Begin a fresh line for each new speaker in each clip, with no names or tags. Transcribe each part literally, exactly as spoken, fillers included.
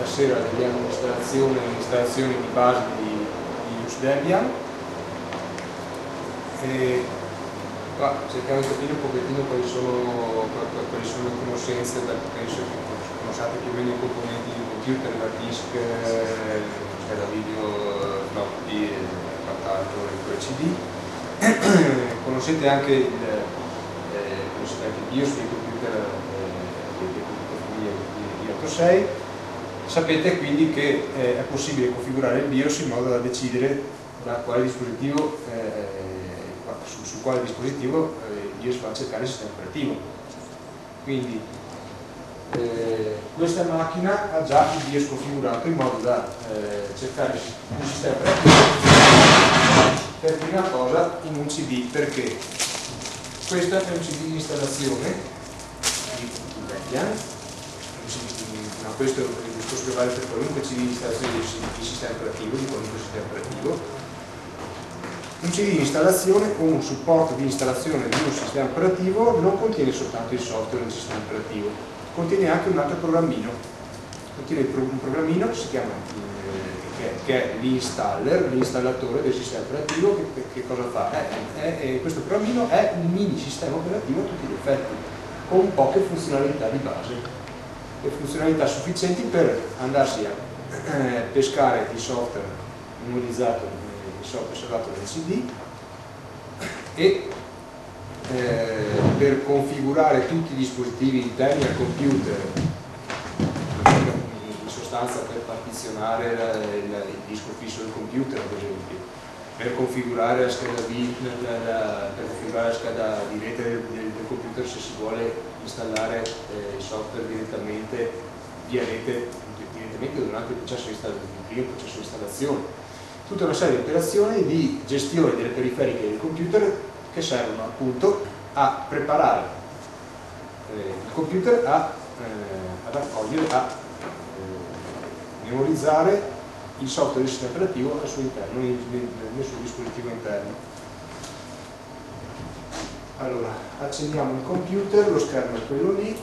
stasera vediamo l'installazione l'installazione di base di, di Linux Debian, e qua cerchiamo di capire un pochettino quali sono, quali sono le conoscenze, perché penso che conosciate più o meno i componenti di un computer, la disk, scheda video, floppy e quant'altro, il C D. Conoscete anche il, eh, conoscete anche il BIOS dei computer, eh, dei computer famiglia di ottosei. Sapete quindi che eh, è possibile configurare il BIOS in modo da decidere da quale dispositivo, eh, su, su quale dispositivo eh, il BIOS va a cercare il sistema operativo. Quindi eh, questa macchina ha già il BIOS configurato in modo da eh, cercare un sistema operativo per prima cosa in un C D, perché questo è un C D di installazione di Debian. No, questo è il discorso che vale per qualunque C D di installazione di sistema operativo, di qualunque sistema operativo. Un C D di installazione o un supporto di installazione di un sistema operativo non contiene soltanto il software del sistema operativo, contiene anche un altro programmino. Contiene un programmino che si chiama eh, che è l'installer, l'installatore del sistema operativo. Che, che cosa fa? È, è, è, questo programmino è un mini sistema operativo a tutti gli effetti, con poche funzionalità di base. Le funzionalità sufficienti per andarsi a eh, pescare il software memorizzato, il software salvato nel C D, e eh, per configurare tutti i dispositivi interni al computer, in sostanza per partizionare il, il, il disco fisso del computer, ad esempio, per configurare la scheda di, la, la, per configurare la scheda di rete del, del, del computer se si vuole installare eh, il software direttamente via rete, direttamente durante il processo di installazione, il primo processo di installazione. Tutta una serie di operazioni di gestione delle periferiche del computer che servono appunto a preparare eh, il computer a, eh, ad accogliere, a eh, memorizzare il software del sistema operativo al suo interno, nel, nel suo dispositivo interno. Allora, accendiamo il computer, lo schermo è quello lì.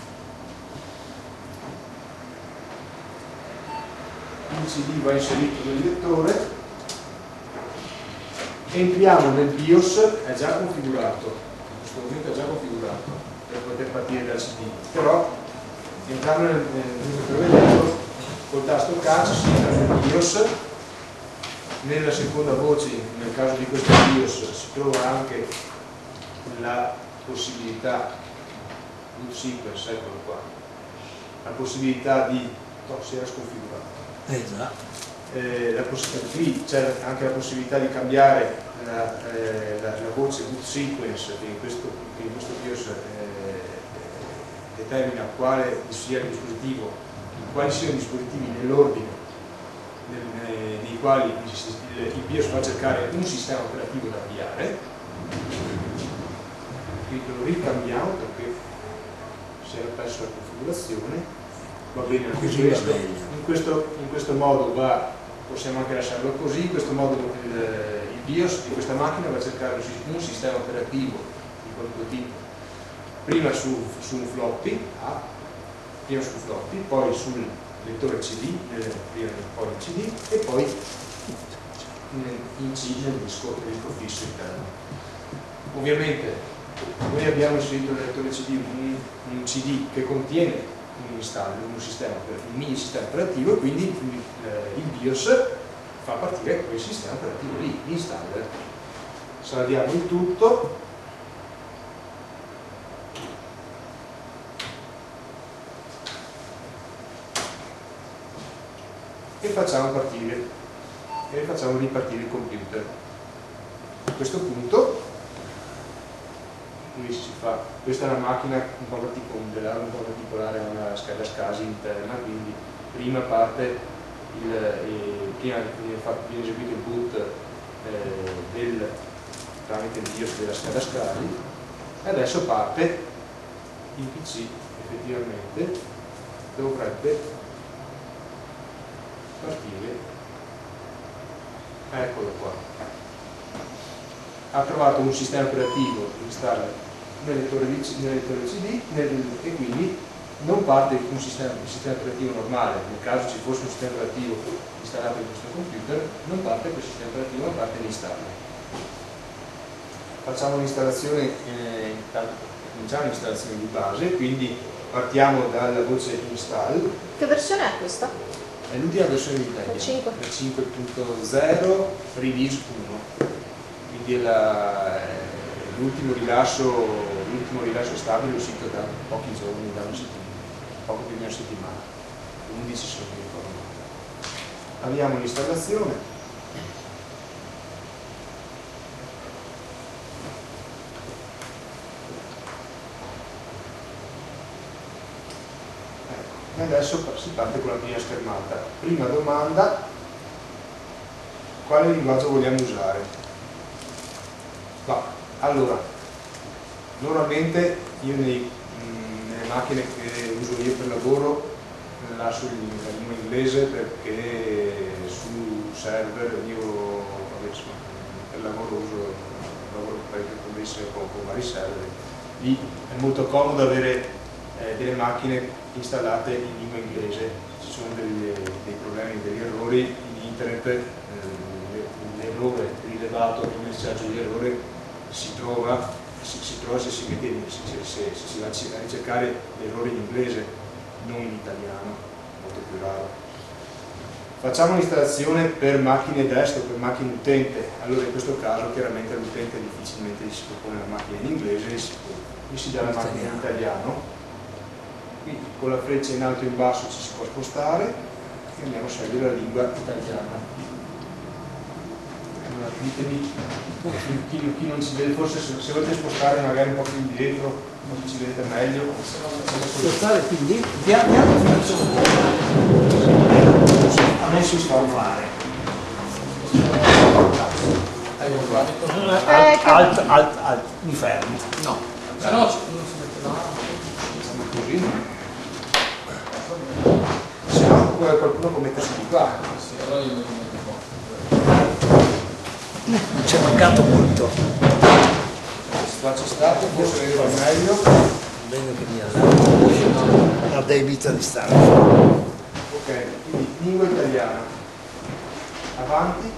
Il C D va inserito nel lettore. Entriamo nel BIOS, è già configurato, in questo momento è già configurato per poter partire dal C D, però entrando nel, nel, nel lettore col tasto caccia si entra nel BIOS. Nella seconda voce, nel caso di questo BIOS, si trova anche la possibilità, un sequence, eccolo qua, la possibilità di, no, si era sconfigurato,
eh già.
eh, la qui c'è anche la possibilità di cambiare la, eh, la, la voce boot sequence, che in questo, che in questo BIOS eh, determina quale sia il dispositivo, quali siano i dispositivi nell'ordine nel, nei quali il, il BIOS va a cercare un sistema operativo da avviare. Quindi lo ricambiamo perché si era perso la configurazione. Va bene anche
così
questo.
Va bene.
In, questo, in questo modo va, possiamo anche lasciarlo così. In questo modo il, il BIOS di questa macchina va a cercare un sistema operativo di qualunque tipo, prima su, su un floppy A, prima sul floppy, poi sul lettore C D, nel, prima poi in C D e poi in, in C nel disco, nel disco fisso interno. Ovviamente noi abbiamo inserito nel lettore C D un, un C D che contiene un installer, un, sistema, un mini sistema operativo, e quindi il, il BIOS fa partire quel sistema operativo lì, l'installer. Salviamo il tutto. E facciamo partire e facciamo ripartire il computer. A questo punto qui si fa, questa è una macchina un po' particolare, un po' particolare, ha una scheda SCSI interna, quindi prima parte il, il, prima viene, fatto, viene eseguito il boot eh, del, tramite il BIOS della scheda SCSI, e adesso parte il P C. Effettivamente dovrebbe partire, eccolo qua. Ha trovato un sistema operativo installato nel lettore C D nel, e quindi non parte un sistema, un sistema operativo normale, nel caso ci fosse un sistema operativo installato in questo computer, non parte quel sistema operativo, ma parte l'installo. Facciamo l'installazione, eh, cominciamo l'installazione di base, quindi partiamo dalla voce install.
Che versione è questa?
È l'ultima versione di Debian,
cinque
punto zero release uno, quindi è l'ultimo rilascio, l'ultimo rilascio stabile uscito da pochi giorni, da una settimana, poco più di una settimana, undici se non mi ricordo male. Avviamo l'installazione. E adesso si parte con la prima schermata. Prima domanda: quale linguaggio vogliamo usare? Va. Allora, normalmente io nei, mh, nelle macchine che uso io per lavoro lascio la lingua inglese, perché su server io vabbè, per lavoro uso lavoro parecchio connesso con, con vari server. Lì è molto comodo avere eh, delle macchine installate in lingua inglese. Ci sono dei, dei problemi, degli errori in internet, eh, l'errore rilevato, il messaggio di errore si trova, si, si trova se si mette in, se, se, se si va a ricercare l'errore in inglese, non in italiano, molto più raro. Facciamo l'installazione per macchine desktop, per macchine utente. Allora in questo caso chiaramente l'utente difficilmente gli si propone la macchina in inglese, gli si, gli si dà la macchina in italiano. Quindi con la freccia in alto e in basso ci si può spostare e andiamo a scegliere la lingua italiana. Allora, ditemi, chi, chi non ci vede, forse se, se volete spostare magari un po' più indietro, così ci vedete meglio.
Spostare più indietro, piano piano
a me si sta a fare. Ecco qua.
Alt, alt, alt, alt, mi fermo.
No, se no non si mette là.
Facciamo così. Se no qualcuno può mettersi di qua.
Sì, allora io mi metto qua.
Non c'è mancato molto.
Qua c'è stato, forse vedrò meglio.
Bene che mi ha la debita di stare.
Ok, quindi lingua italiana. Avanti.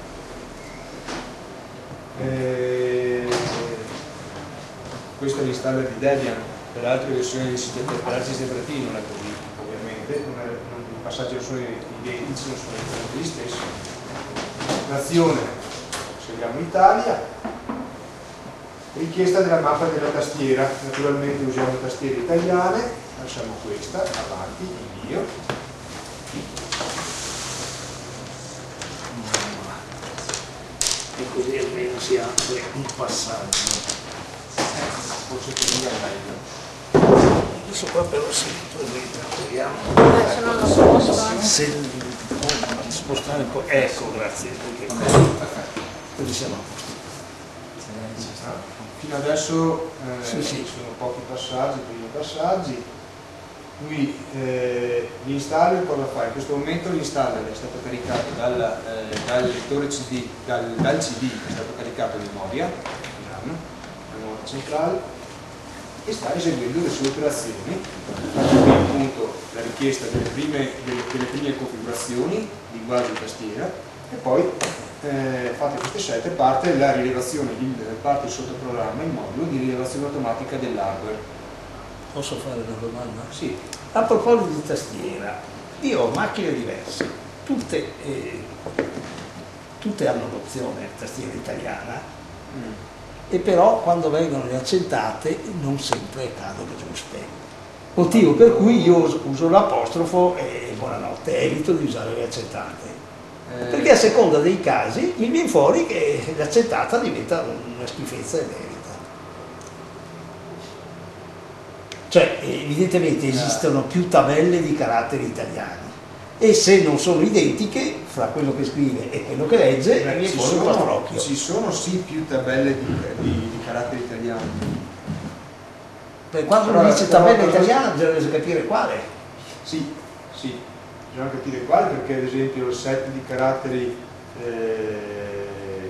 E... questo è l'installer di Debian. Per altre versioni di sistema, per altri sistemi operativi non è così, ovviamente. Non è, non, I passaggi non sono identici, non sono esattamente gli stessi. Nazione. Scegliamo Italia, richiesta della mappa della tastiera, naturalmente usiamo tastiere italiane, lasciamo questa, avanti, invio.
E così almeno si apre un passaggio.
Forse così è meglio.
Adesso qua però si vediamo.
Eh, se no non si sposta.
Se spostare un po'. Ecco, grazie. Perché così siamo a posto.
Fino adesso eh,
sì, sì.
sono pochi passaggi, primi passaggi. Qui eh, l'installer cosa fa? In questo momento l'installer è stato caricato dal, eh, dal lettore C D, dal, dal C D è stato caricato in memoria, la memoria centrale, e sta eseguendo le sue operazioni. Faccio qui appunto la richiesta delle prime, delle, delle prime configurazioni, linguaggio e tastiera, e poi eh, fate queste scelte, parte la rilevazione, il, parte il sottoprogramma, il modulo di rilevazione automatica dell'hardware.
Posso fare una domanda?
Sì.
A proposito di tastiera, io ho macchine diverse, tutte, eh, tutte hanno l'opzione tastiera italiana, mm. e però quando vengono riaccentate non sempre cadono giuste. Motivo per cui io uso, uso l'apostrofo e buonanotte, evito di usare le accentate. Eh. Perché a seconda dei casi mi viene fuori che l'accentata diventa una schifezza e merita. Cioè, evidentemente esistono più tabelle di caratteri italiani e se non sono identiche fra quello che scrive e quello che legge,
Beh,
mi
ci,
fuori un
sono,
pastrocchio.
ci sono sì più tabelle di, di, di caratteri italiani.
Perché quando
Però,
uno dice
però,
tabella
però,
italiana bisogna capire quale.
Sì, sì, bisogna capire quale, perché ad esempio il set di caratteri eh,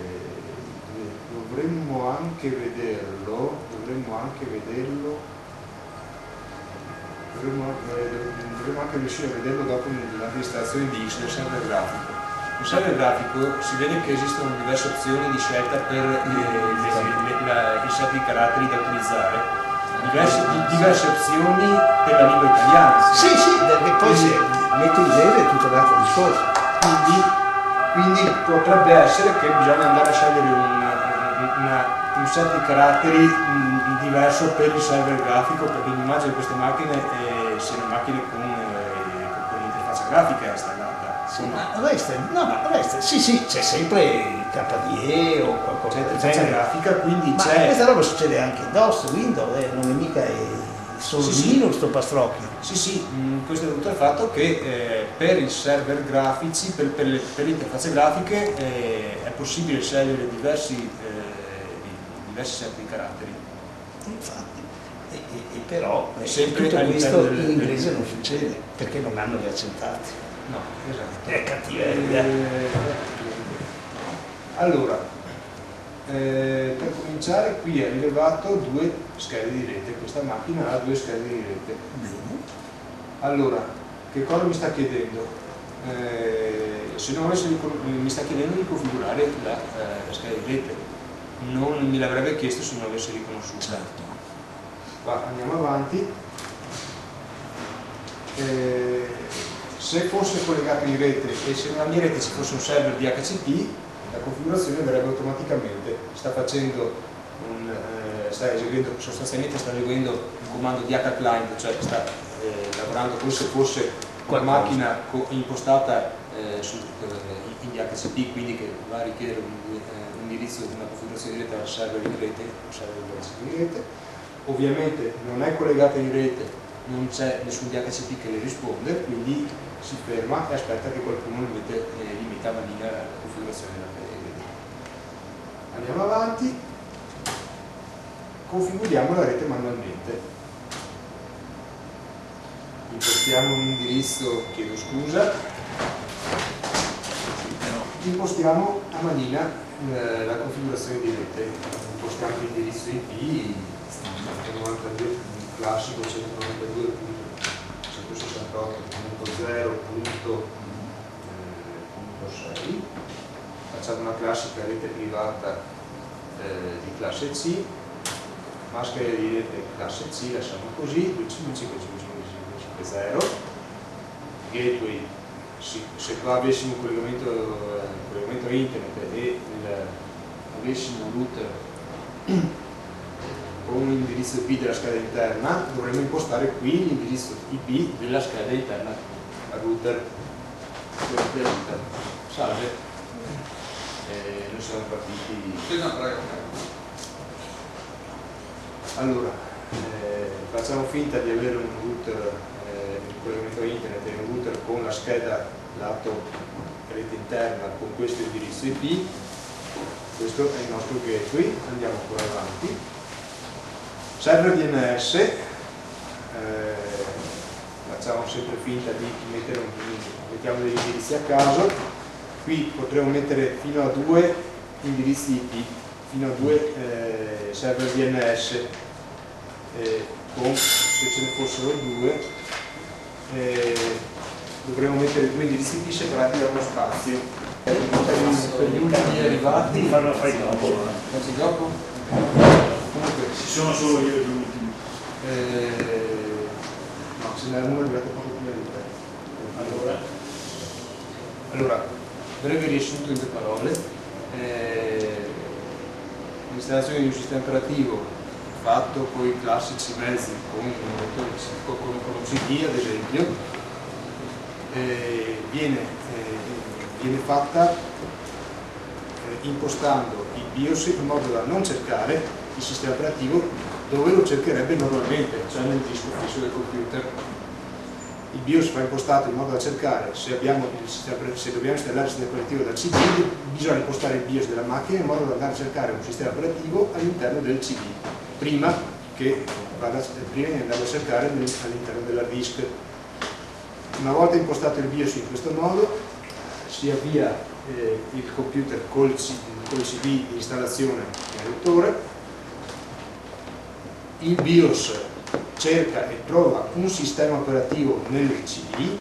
dovremmo anche vederlo, dovremmo anche vederlo. dovremmo, eh, dovremmo anche riuscire a vederlo dopo nell'amministrazione di del server grafico. Nel server grafico si vede che esistono diverse opzioni di scelta per eh, le, le, la, il set di caratteri da utilizzare, diverse, di, diverse opzioni per la lingua italiana.
Sì, sì, perché poi se metto inglese è tutto un altro discorso.
Quindi, quindi potrebbe essere che bisogna andare a scegliere una, una, un set di caratteri mh, diverso per il server grafico, perché l'immagine di queste macchine eh, siano macchine con, eh, con l'interfaccia grafica installata.
Sì, ma resta, no, ma resta, sì, sì, c'è sempre il K D E o qualcosa
C'è
del
l'interfaccia
genere.
grafica, quindi
Ma
c'è.
questa roba succede anche in DOS, Windows, eh, non è mica è solo
Sì, sì.
Linux sto pastrocchio.
Sì, sì, mh, questo è dovuto al fatto che eh, per i server grafici, per, per, le, per le interfacce grafiche, eh, è possibile scegliere diversi, eh, diversi set di caratteri.
Infatti, e, e, e però eh,
Sempre
tutto
all'interno
questo
del-
in inglese non succede perché non hanno gli accentati.
No, esatto.
È cattiveria.
Eh, allora, eh, per cominciare qui è rilevato due schede di rete, questa macchina ha due schede di rete.
Bene.
Allora, che cosa mi sta chiedendo? Eh, se non avessi, mi sta chiedendo di configurare la, eh, la scheda di rete, non me l'avrebbe chiesto se non avessi riconosciuto.
Certo.
Va, andiamo avanti. Eh, se fosse collegato in rete e se nella mia rete ci fosse un server di H C P, la configurazione verrebbe automaticamente. Sta facendo un, eh, sta eseguendo, sostanzialmente sta eseguendo un comando di H client, cioè sta eh, lavorando come se fosse una
Qualcosa.
macchina co- impostata eh, su, eh, in D H C P, quindi che va a richiedere un, eh, un indirizzo di una configurazione di rete al server in rete, un server di D H C P in rete. Ovviamente non è collegata in rete, non c'è nessun D H C P che le risponde, quindi si ferma e aspetta che qualcuno gli mette, eh, gli metta a manina la configurazione della rete. Andiamo avanti, configuriamo la rete manualmente. Impostiamo un indirizzo, chiedo scusa, impostiamo a manina eh, la configurazione di rete, impostiamo l'indirizzo I P centonovantadue classico centonovantadue punto centosessantotto punto zero punto sei, facciamo una classica rete privata eh, di classe C, maschera di rete classe C, lasciamo così, due cinque cinque cinque cinque zero, gateway, sì, se qua avessimo un collegamento, eh, collegamento a internet e il, avessimo un router con un indirizzo I P della scheda interna, dovremmo impostare qui l'indirizzo I P della scheda interna al router. del router. Salve, eh, noi siamo partiti.
Sì, no, prego.
Allora, eh, facciamo finta di avere un router, eh, un collegamento a internet e un router con la scheda lato rete interna con questo indirizzo I P. Questo è il nostro gateway, andiamo ancora avanti. Server D N S, eh, facciamo sempre finta di mettere un, mettiamo degli indirizzi a caso, qui potremo mettere fino a due indirizzi I P, fino a due eh, server D N S, eh, con, se ce ne fossero due, eh, dovremo mettere due indirizzi I P separati da uno spazio. Per, per gli ultimi arrivati,
Farlo fare dopo.
oggi dopo? Comunque,
Ci sono solo io e gli ultimi.
Eh, no, ce n'era uno arrivato poco prima di te. Allora, allora, breve riassunto in due parole. Eh, l'installazione di un sistema operativo fatto con i classici mezzi, con un, con, con un C D ad esempio, eh, viene, eh, viene fatta eh, impostando il BIOS in modo da non cercare il sistema operativo dove lo cercherebbe normalmente, cioè nel disco fisso del computer. Il BIOS va impostato in modo da cercare, se, abbiamo il sistema, se dobbiamo installare il sistema operativo dal C D, bisogna impostare il BIOS della macchina in modo da andare a cercare un sistema operativo all'interno del C D, prima, che vada, prima di andare a cercare all'interno dell'hard disk. Una volta impostato il BIOS in questo modo, si avvia eh, il computer col, col C D di installazione nel lettore. Il BIOS cerca e trova un sistema operativo nel P C